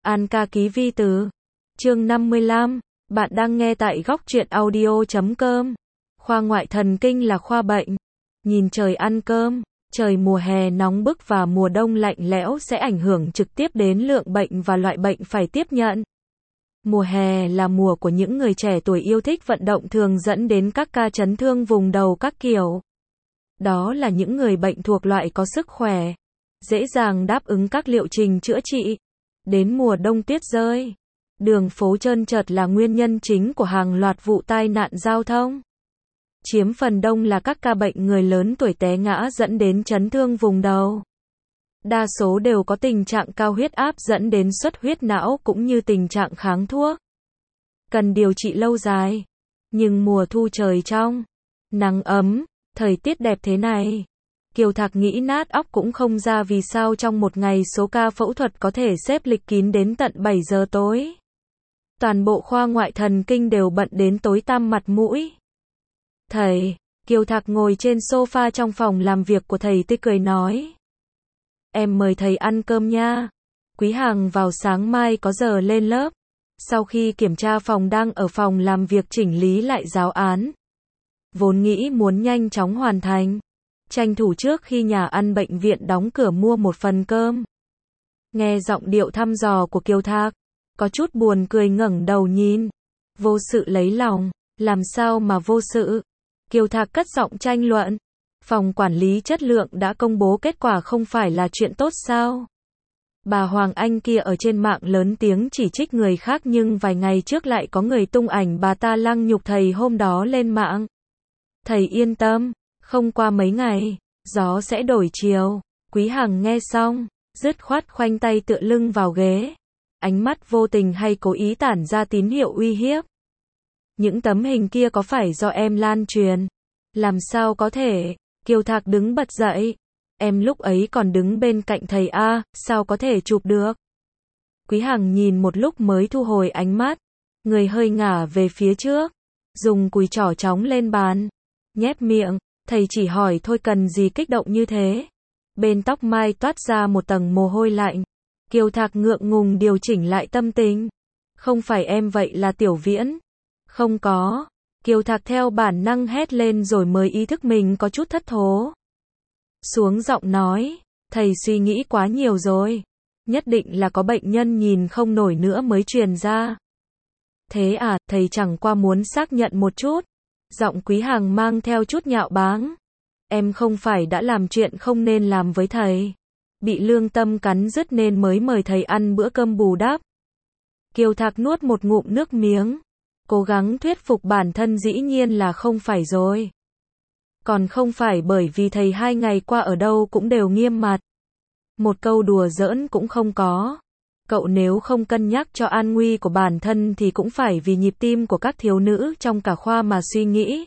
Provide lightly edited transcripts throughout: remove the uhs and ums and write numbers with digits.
An ca ký vi từ. Chương 55. Bạn đang nghe tại góc truyện audio.com. Khoa ngoại thần kinh là khoa bệnh. Nhìn trời ăn cơm. Trời mùa hè nóng bức và mùa đông lạnh lẽo sẽ ảnh hưởng trực tiếp đến lượng bệnh và loại bệnh phải tiếp nhận. Mùa hè là mùa của những người trẻ tuổi yêu thích vận động, thường dẫn đến các ca chấn thương vùng đầu các kiểu. Đó là những người bệnh thuộc loại có sức khỏe, dễ dàng đáp ứng các liệu trình chữa trị. Đến mùa đông tuyết rơi, đường phố trơn trượt là nguyên nhân chính của hàng loạt vụ tai nạn giao thông. Chiếm phần đông là các ca bệnh người lớn tuổi té ngã dẫn đến chấn thương vùng đầu. Đa số đều có tình trạng cao huyết áp dẫn đến xuất huyết não cũng như tình trạng kháng thuốc. Cần điều trị lâu dài. Nhưng mùa thu trời trong, nắng ấm, thời tiết đẹp thế này, Kiều Thạc nghĩ nát óc cũng không ra vì sao trong một ngày số ca phẫu thuật có thể xếp lịch kín đến tận 7 giờ tối. Toàn bộ khoa ngoại thần kinh đều bận đến tối tăm mặt mũi. Thầy, Kiều Thạc ngồi trên sofa trong phòng làm việc của thầy tươi cười nói. Em mời thầy ăn cơm nha. Quý Hằng vào sáng mai có giờ lên lớp. Sau khi kiểm tra phòng đang ở phòng làm việc chỉnh lý lại giáo án. Vốn nghĩ muốn nhanh chóng hoàn thành. Tranh thủ trước khi nhà ăn bệnh viện đóng cửa mua một phần cơm. Nghe giọng điệu thăm dò của Kiều Thạc, có chút buồn cười ngẩng đầu nhìn. Vô sự lấy lòng, làm sao mà vô sự? Kiều Thạc cất giọng tranh luận. Phòng quản lý chất lượng đã công bố kết quả không phải là chuyện tốt sao? Bà Hoàng Anh kia ở trên mạng lớn tiếng chỉ trích người khác nhưng vài ngày trước lại có người tung ảnh bà ta lăng nhục thầy hôm đó lên mạng. Thầy yên tâm, không qua mấy ngày, gió sẽ đổi chiều. Quý Hằng nghe xong, dứt khoát khoanh tay tựa lưng vào ghế. Ánh mắt vô tình hay cố ý tản ra tín hiệu uy hiếp. Những tấm hình kia có phải do em lan truyền? Làm sao có thể? Kiều Thạc đứng bật dậy. Em lúc ấy còn đứng bên cạnh thầy a, sao có thể chụp được? Quý Hằng nhìn một lúc mới thu hồi ánh mắt. Người hơi ngả về phía trước. Dùng cùi trỏ chóng lên bàn. Nhép miệng. Thầy chỉ hỏi thôi cần gì kích động như thế? Bên tóc mai toát ra một tầng mồ hôi lạnh. Kiều Thạc ngượng ngùng điều chỉnh lại tâm tình. Không phải em vậy là Tiểu Viễn. Không có. Kiều Thạc theo bản năng hét lên rồi mới ý thức mình có chút thất thố. Xuống giọng nói, thầy suy nghĩ quá nhiều rồi. Nhất định là có bệnh nhân nhìn không nổi nữa mới truyền ra. Thế à, thầy chẳng qua muốn xác nhận một chút. Giọng Quý Hằng mang theo chút nhạo báng. Em không phải đã làm chuyện không nên làm với thầy. Bị lương tâm cắn rứt nên mới mời thầy ăn bữa cơm bù đắp. Kiều Thạc nuốt một ngụm nước miếng. Cố gắng thuyết phục bản thân dĩ nhiên là không phải rồi. Còn không phải bởi vì thầy 2 ngày qua ở đâu cũng đều nghiêm mặt. Một câu đùa giỡn cũng không có. Cậu nếu không cân nhắc cho an nguy của bản thân thì cũng phải vì nhịp tim của các thiếu nữ trong cả khoa mà suy nghĩ.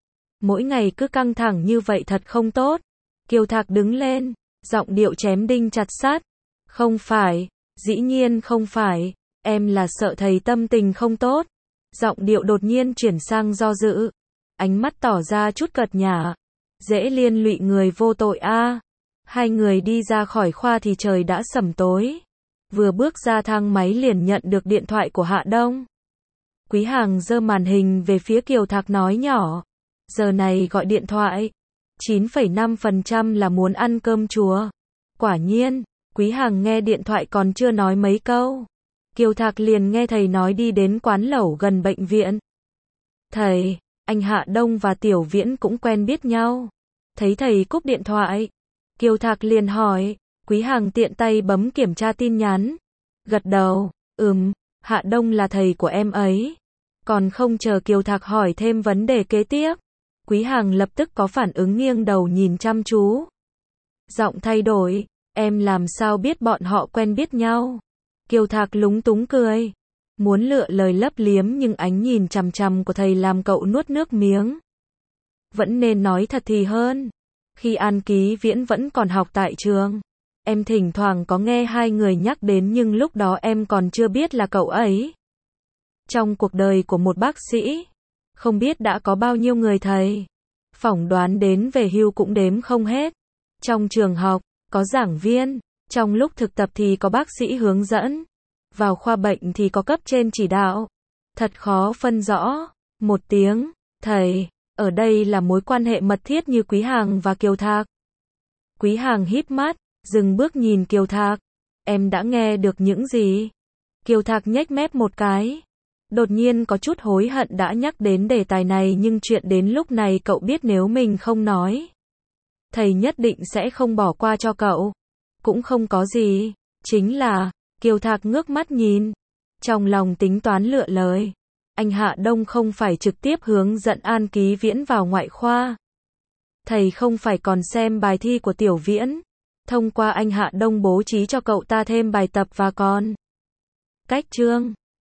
Mỗi ngày cứ căng thẳng như vậy thật không tốt. Kiều Thạc đứng lên, giọng điệu chém đinh chặt sắt. Không phải, dĩ nhiên không phải, em là sợ thầy tâm tình không tốt. Giọng điệu đột nhiên chuyển sang do dự. Ánh mắt tỏ ra chút cợt nhả. Dễ liên lụy người vô tội a. Hai người đi ra khỏi khoa thì trời đã sẩm tối. Vừa bước ra thang máy liền nhận được điện thoại của Hạ Đông. Quý Hằng giơ màn hình về phía Kiều Thạc nói nhỏ. Giờ này gọi điện thoại. 9,5% là muốn ăn cơm chùa. Quả nhiên, Quý Hằng nghe điện thoại còn chưa nói mấy câu. Kiều Thạc liền nghe thầy nói đi đến quán lẩu gần bệnh viện. Thầy, anh Hạ Đông và Tiểu Viễn cũng quen biết nhau. Thấy thầy cúp điện thoại. Kiều Thạc liền hỏi. Quý Hằng tiện tay bấm kiểm tra tin nhắn. Gật đầu. Hạ Đông là thầy của em ấy. Còn không chờ Kiều Thạc hỏi thêm vấn đề kế tiếp. Quý Hằng lập tức có phản ứng nghiêng đầu nhìn chăm chú. Giọng thay đổi. Em làm sao biết bọn họ quen biết nhau? Kiều Thạc lúng túng cười. Muốn lựa lời lấp liếm nhưng ánh nhìn chằm chằm của thầy làm cậu nuốt nước miếng. Vẫn nên nói thật thì hơn. Khi An Ký Viễn vẫn còn học tại trường, em thỉnh thoảng có nghe hai người nhắc đến nhưng lúc đó em còn chưa biết là cậu ấy. Trong cuộc đời của một bác sĩ, không biết đã có bao nhiêu người thầy. Phỏng đoán đến về hưu cũng đếm không hết. Trong trường học, có giảng viên. Trong lúc thực tập thì có bác sĩ hướng dẫn. vào khoa bệnh thì có cấp trên chỉ đạo. Thật khó phân rõ. Một tiếng, thầy, ở đây là mối quan hệ mật thiết như Quý Hàng và Kiều Thạc. Quý Hàng híp mắt, dừng bước nhìn Kiều Thạc. Em đã nghe được những gì? Kiều Thạc nhếch mép một cái. Đột nhiên có chút hối hận đã nhắc đến đề tài này, nhưng chuyện đến lúc này cậu biết nếu mình không nói, thầy nhất định sẽ không bỏ qua cho cậu. Cũng không có gì. Chính là, Kiều Thạc ngước mắt nhìn. Trong lòng tính toán lựa lời. Anh Hạ Đông không phải trực tiếp hướng dẫn An Ký Viễn vào ngoại khoa. Thầy không phải còn xem bài thi của Tiểu Viễn. Thông qua anh Hạ Đông bố trí cho cậu ta thêm bài tập và còn cách chương.